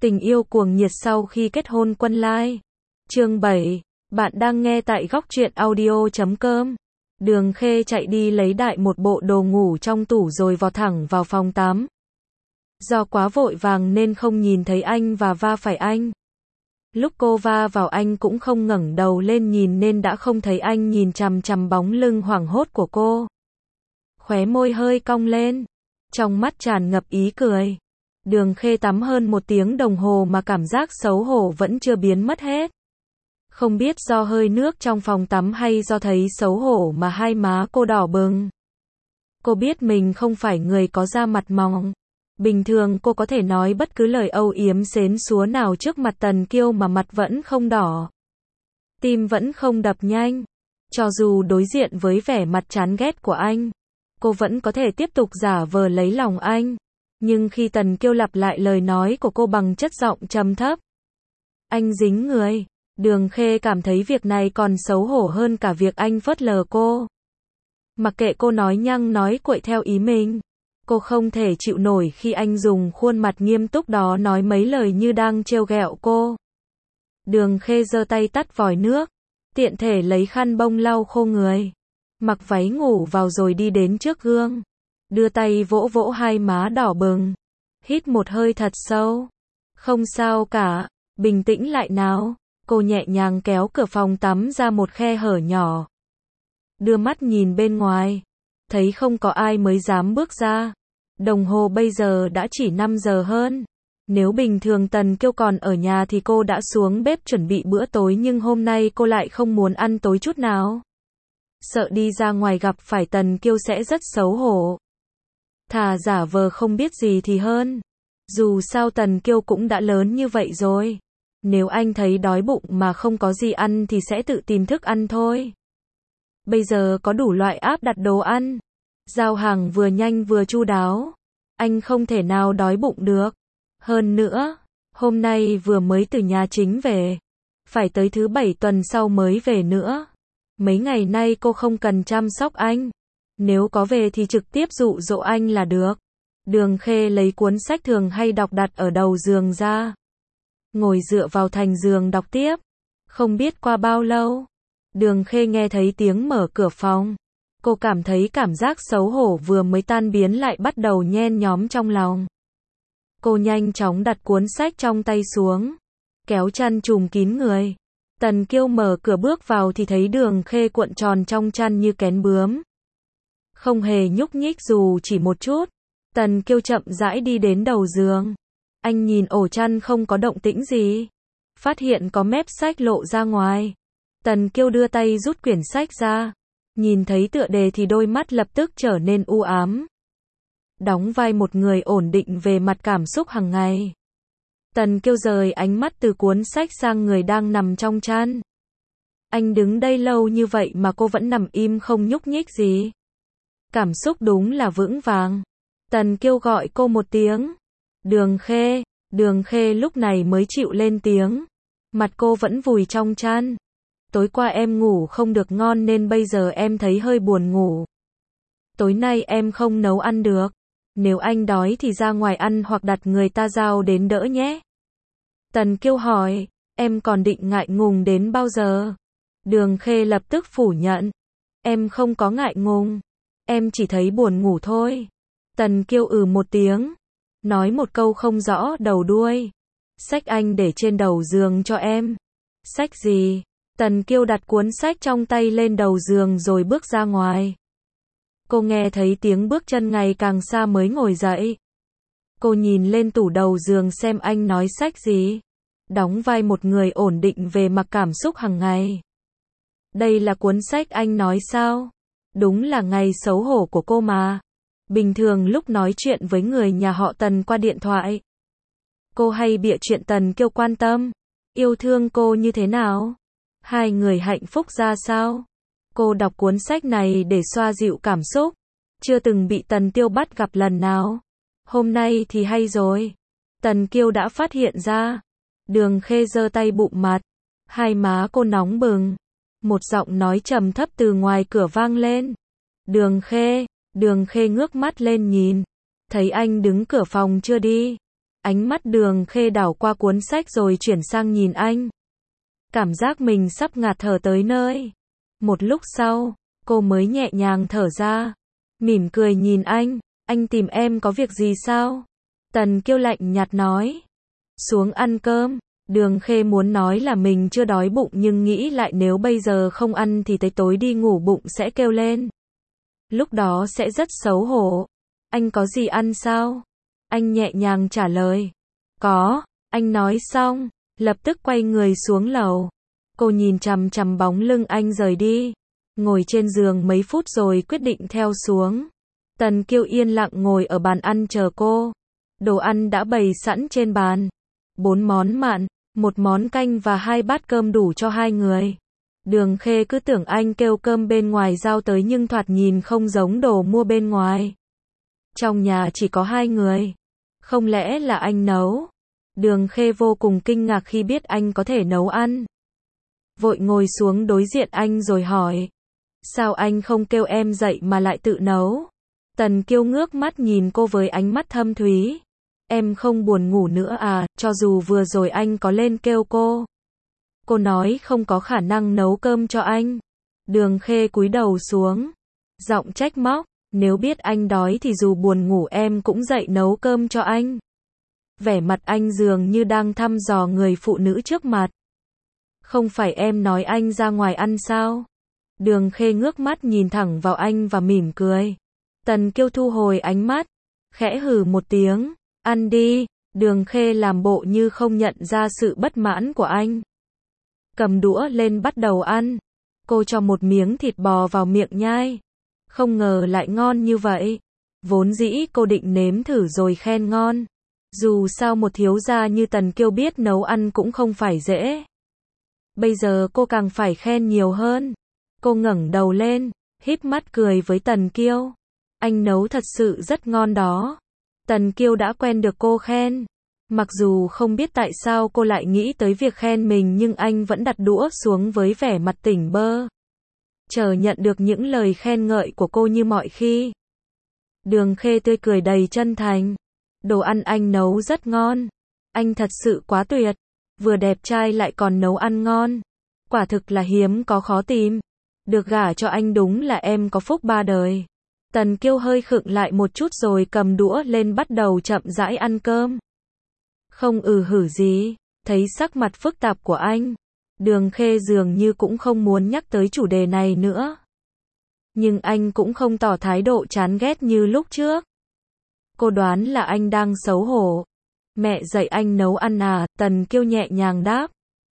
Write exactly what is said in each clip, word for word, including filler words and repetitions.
Tình yêu cuồng nhiệt sau khi kết hôn Quân Lai. Chương bảy. Bạn đang nghe tại góc truyện audio chấm com. Đường Khê chạy đi lấy đại một bộ đồ ngủ trong tủ rồi vọt thẳng vào phòng tắm. Do quá vội vàng nên không nhìn thấy anh và va phải anh. Lúc cô va vào anh cũng không ngẩng đầu lên nhìn nên đã không thấy anh nhìn chằm chằm bóng lưng hoảng hốt của cô. Khóe môi hơi cong lên, trong mắt tràn ngập ý cười. Đường Khê tắm hơn một tiếng đồng hồ mà cảm giác xấu hổ vẫn chưa biến mất hết. Không biết do hơi nước trong phòng tắm hay do thấy xấu hổ mà hai má cô đỏ bừng. Cô biết mình không phải người có da mặt mỏng. Bình thường cô có thể nói bất cứ lời âu yếm xến xúa nào trước mặt Tần Kiêu mà mặt vẫn không đỏ. Tim vẫn không đập nhanh. Cho dù đối diện với vẻ mặt chán ghét của anh, cô vẫn có thể tiếp tục giả vờ lấy lòng anh. Nhưng khi Tần Kiêu lặp lại lời nói của cô bằng chất giọng trầm thấp, anh dính người, Đường Khê cảm thấy việc này còn xấu hổ hơn cả việc anh phớt lờ cô. Mặc kệ cô nói nhăng nói cuội theo ý mình, cô không thể chịu nổi khi anh dùng khuôn mặt nghiêm túc đó nói mấy lời như đang trêu ghẹo cô. Đường Khê giơ tay tắt vòi nước, tiện thể lấy khăn bông lau khô người, mặc váy ngủ vào rồi đi đến trước gương, đưa tay vỗ vỗ hai má đỏ bừng, hít một hơi thật sâu. Không sao cả, bình tĩnh lại nào. Cô nhẹ nhàng kéo cửa phòng tắm ra một khe hở nhỏ, đưa mắt nhìn bên ngoài, thấy không có ai mới dám bước ra. Đồng hồ bây giờ đã chỉ năm giờ hơn. Nếu bình thường Tần Kiêu còn ở nhà thì cô đã xuống bếp chuẩn bị bữa tối, nhưng hôm nay cô lại không muốn ăn tối chút nào. Sợ đi ra ngoài gặp phải Tần Kiêu sẽ rất xấu hổ. Thà giả vờ không biết gì thì hơn. Dù sao Tần Kiêu cũng đã lớn như vậy rồi. Nếu anh thấy đói bụng mà không có gì ăn thì sẽ tự tìm thức ăn thôi. Bây giờ có đủ loại app đặt đồ ăn. Giao hàng vừa nhanh vừa chu đáo. Anh không thể nào đói bụng được. Hơn nữa, hôm nay vừa mới từ nhà chính về. Phải tới thứ bảy tuần sau mới về nữa. Mấy ngày nay cô không cần chăm sóc anh. Nếu có về thì trực tiếp dụ dỗ anh là được. Đường Khê lấy cuốn sách thường hay đọc đặt ở đầu giường ra, ngồi dựa vào thành giường đọc tiếp. Không biết qua bao lâu, Đường Khê nghe thấy tiếng mở cửa phòng. Cô cảm thấy cảm giác xấu hổ vừa mới tan biến lại bắt đầu nhen nhóm trong lòng. Cô nhanh chóng đặt cuốn sách trong tay xuống, kéo chăn trùm kín người. Tần Kiêu mở cửa bước vào thì thấy Đường Khê cuộn tròn trong chăn như kén bướm, không hề nhúc nhích dù chỉ một chút. Tần Kiêu chậm rãi đi đến đầu giường. Anh nhìn ổ chăn không có động tĩnh gì, phát hiện có mép sách lộ ra ngoài. Tần Kiêu đưa tay rút quyển sách ra, nhìn thấy tựa đề thì đôi mắt lập tức trở nên u ám. Đóng vai một người ổn định về mặt cảm xúc hàng ngày. Tần Kiêu rời ánh mắt từ cuốn sách sang người đang nằm trong chăn. Anh đứng đây lâu như vậy mà cô vẫn nằm im không nhúc nhích gì. Cảm xúc đúng là vững vàng. Tần Kiêu gọi cô một tiếng. Đường Khê. Đường Khê lúc này mới chịu lên tiếng. Mặt cô vẫn vùi trong chăn. Tối qua em ngủ không được ngon nên bây giờ em thấy hơi buồn ngủ. Tối nay em không nấu ăn được. Nếu anh đói thì ra ngoài ăn hoặc đặt người ta giao đến đỡ nhé. Tần Kiêu hỏi, em còn định ngại ngùng đến bao giờ? Đường Khê lập tức phủ nhận. Em không có ngại ngùng. Em chỉ thấy buồn ngủ thôi. Tần Kiêu ừ một tiếng, nói một câu không rõ đầu đuôi. Sách anh để trên đầu giường cho em. Sách gì? Tần Kiêu đặt cuốn sách trong tay lên đầu giường rồi bước ra ngoài. Cô nghe thấy tiếng bước chân ngày càng xa mới ngồi dậy. Cô nhìn lên tủ đầu giường xem anh nói sách gì. Đóng vai một người ổn định về mặt cảm xúc hàng ngày. Đây là cuốn sách anh nói sao? Đúng là ngày xấu hổ của cô mà. Bình thường lúc nói chuyện với người nhà họ Tần qua điện thoại, cô hay bịa chuyện Tần Kiêu quan tâm, yêu thương cô như thế nào, hai người hạnh phúc ra sao. Cô đọc cuốn sách này để xoa dịu cảm xúc, chưa từng bị Tần Kiêu bắt gặp lần nào. Hôm nay thì hay rồi. Tần Kiêu đã phát hiện ra. Đường Khê giơ tay bụm mặt, hai má cô nóng bừng. Một giọng nói trầm thấp từ ngoài cửa vang lên. Đường Khê. Đường Khê ngước mắt lên nhìn, thấy anh đứng cửa phòng chưa đi. Ánh mắt Đường Khê đảo qua cuốn sách rồi chuyển sang nhìn anh. Cảm giác mình sắp ngạt thở tới nơi. Một lúc sau, cô mới nhẹ nhàng thở ra. Mỉm cười nhìn anh. Anh tìm em có việc gì sao? Tần Kiêu lạnh nhạt nói. Xuống ăn cơm. Đường Khê muốn nói là mình chưa đói bụng nhưng nghĩ lại nếu bây giờ không ăn thì tới tối đi ngủ bụng sẽ kêu lên. Lúc đó sẽ rất xấu hổ. Anh có gì ăn sao? Anh nhẹ nhàng trả lời. Có, anh nói xong, lập tức quay người xuống lầu. Cô nhìn chằm chằm bóng lưng anh rời đi. Ngồi trên giường mấy phút rồi quyết định theo xuống. Tần Kiêu yên lặng ngồi ở bàn ăn chờ cô. Đồ ăn đã bày sẵn trên bàn. Bốn món mặn, một món canh và hai bát cơm đủ cho hai người. Đường Khê cứ tưởng anh kêu cơm bên ngoài giao tới nhưng thoạt nhìn không giống đồ mua bên ngoài. Trong nhà chỉ có hai người. Không lẽ là anh nấu? Đường Khê vô cùng kinh ngạc khi biết anh có thể nấu ăn. Vội ngồi xuống đối diện anh rồi hỏi. Sao anh không kêu em dậy mà lại tự nấu? Tần Kiêu ngước mắt nhìn cô với ánh mắt thâm thúy. Em không buồn ngủ nữa à, cho dù vừa rồi anh có lên kêu cô. Cô nói không có khả năng nấu cơm cho anh. Đường Khê cúi đầu xuống. Giọng trách móc, nếu biết anh đói thì dù buồn ngủ em cũng dậy nấu cơm cho anh. Vẻ mặt anh dường như đang thăm dò người phụ nữ trước mặt. Không phải em nói anh ra ngoài ăn sao? Đường Khê ngước mắt nhìn thẳng vào anh và mỉm cười. Tần Kiêu thu hồi ánh mắt, khẽ hừ một tiếng. Ăn đi. Đường Khê làm bộ như không nhận ra sự bất mãn của anh. Cầm đũa lên bắt đầu ăn. Cô cho một miếng thịt bò vào miệng nhai. Không ngờ lại ngon như vậy. Vốn dĩ cô định nếm thử rồi khen ngon. Dù sao một thiếu gia như Tần Kiêu biết nấu ăn cũng không phải dễ. Bây giờ cô càng phải khen nhiều hơn. Cô ngẩng đầu lên, híp mắt cười với Tần Kiêu. Anh nấu thật sự rất ngon đó. Tần Kiêu đã quen được cô khen. Mặc dù không biết tại sao cô lại nghĩ tới việc khen mình nhưng anh vẫn đặt đũa xuống với vẻ mặt tỉnh bơ. Chờ nhận được những lời khen ngợi của cô như mọi khi. Đường Khê tươi cười đầy chân thành. Đồ ăn anh nấu rất ngon. Anh thật sự quá tuyệt. Vừa đẹp trai lại còn nấu ăn ngon. Quả thực là hiếm có khó tìm. Được gả cho anh đúng là em có phúc ba đời. Tần Kiêu hơi khựng lại một chút rồi cầm đũa lên bắt đầu chậm rãi ăn cơm. Không ừ hử gì. Thấy sắc mặt phức tạp của anh. Đường Khê dường như cũng không muốn nhắc tới chủ đề này nữa. Nhưng anh cũng không tỏ thái độ chán ghét như lúc trước. Cô đoán là anh đang xấu hổ. Mẹ dạy anh nấu ăn à? Tần Kiêu nhẹ nhàng đáp.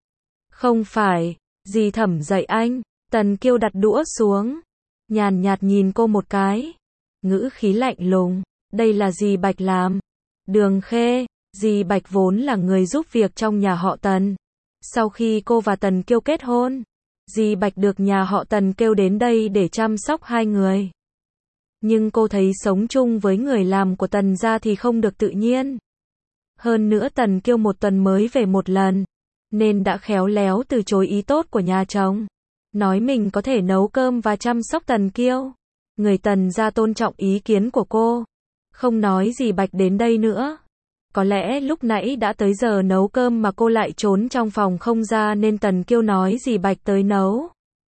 Không phải, dì Thẩm dạy anh. Tần Kiêu đặt đũa xuống. Nhàn nhạt nhìn cô một cái. Ngữ khí lạnh lùng. Đây là dì Bạch làm. Đường Khê, dì Bạch vốn là người giúp việc trong nhà họ Tần. Sau khi cô và Tần Kiêu kết hôn, dì Bạch được nhà họ Tần kêu đến đây để chăm sóc hai người. Nhưng cô thấy sống chung với người làm của Tần gia thì không được tự nhiên. Hơn nữa Tần Kiêu một tuần mới về một lần, nên đã khéo léo từ chối ý tốt của nhà chồng. Nói mình có thể nấu cơm và chăm sóc Tần Kiêu. Người Tần gia tôn trọng ý kiến của cô. Không nói dì Bạch đến đây nữa. Có lẽ lúc nãy đã tới giờ nấu cơm mà cô lại trốn trong phòng không ra nên Tần Kiêu nói dì Bạch tới nấu.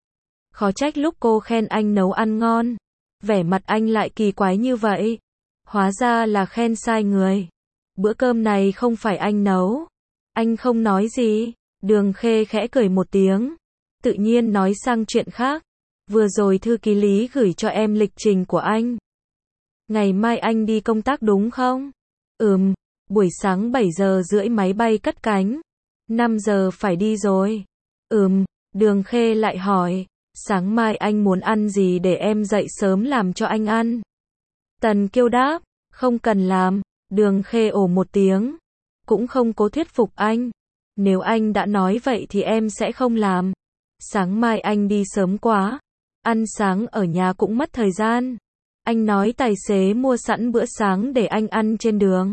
Khó trách lúc cô khen anh nấu ăn ngon. Vẻ mặt anh lại kỳ quái như vậy. Hóa ra là khen sai người. Bữa cơm này không phải anh nấu. Anh không nói gì. Đường Khê khẽ cười một tiếng. Tự nhiên nói sang chuyện khác. Vừa rồi thư ký Lý gửi cho em lịch trình của anh. Ngày mai anh đi công tác đúng không? Ừm, buổi sáng bảy giờ rưỡi máy bay cất cánh. năm giờ phải đi rồi. Ừm, Đường Khê lại hỏi. Sáng mai anh muốn ăn gì để em dậy sớm làm cho anh ăn? Tần Kiêu đáp. Không cần làm. Đường Khê ồ một tiếng. Cũng không cố thuyết phục anh. Nếu anh đã nói vậy thì em sẽ không làm. Sáng mai anh đi sớm quá. Ăn sáng ở nhà cũng mất thời gian. Anh nói tài xế mua sẵn bữa sáng để anh ăn trên đường.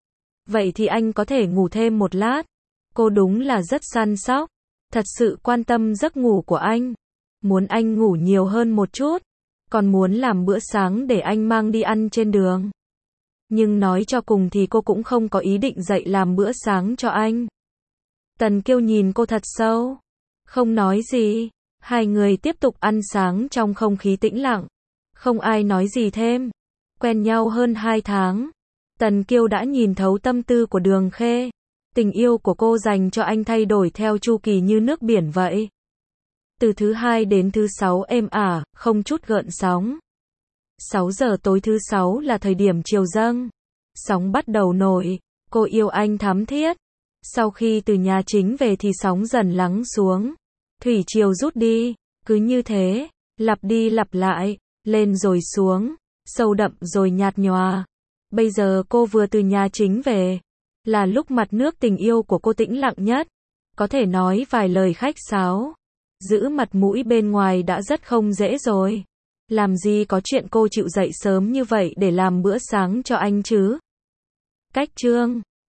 Vậy thì anh có thể ngủ thêm một lát. Cô đúng là rất săn sóc. Thật sự quan tâm giấc ngủ của anh. Muốn anh ngủ nhiều hơn một chút. Còn muốn làm bữa sáng để anh mang đi ăn trên đường. Nhưng nói cho cùng thì cô cũng không có ý định dậy làm bữa sáng cho anh. Tần Kiêu nhìn cô thật sâu, không nói gì. Hai người tiếp tục ăn sáng trong không khí tĩnh lặng. Không ai nói gì thêm. Quen nhau hơn hai tháng. Tần Kiêu đã nhìn thấu tâm tư của Đường Khê. Tình yêu của cô dành cho anh thay đổi theo chu kỳ như nước biển vậy. Từ thứ hai đến thứ sáu êm ả, không chút gợn sóng. sáu giờ tối thứ sáu là thời điểm chiều dâng. Sóng bắt đầu nổi. Cô yêu anh thắm thiết. Sau khi từ nhà chính về thì sóng dần lắng xuống. Thủy triều rút đi. Cứ như thế, lặp đi lặp lại, lên rồi xuống, sâu đậm rồi nhạt nhòa. Bây giờ cô vừa từ nhà chính về. Là lúc mặt nước tình yêu của cô tĩnh lặng nhất. Có thể nói vài lời khách sáo. Giữ mặt mũi bên ngoài đã rất không dễ rồi. Làm gì có chuyện cô chịu dậy sớm như vậy để làm bữa sáng cho anh chứ? Cách chương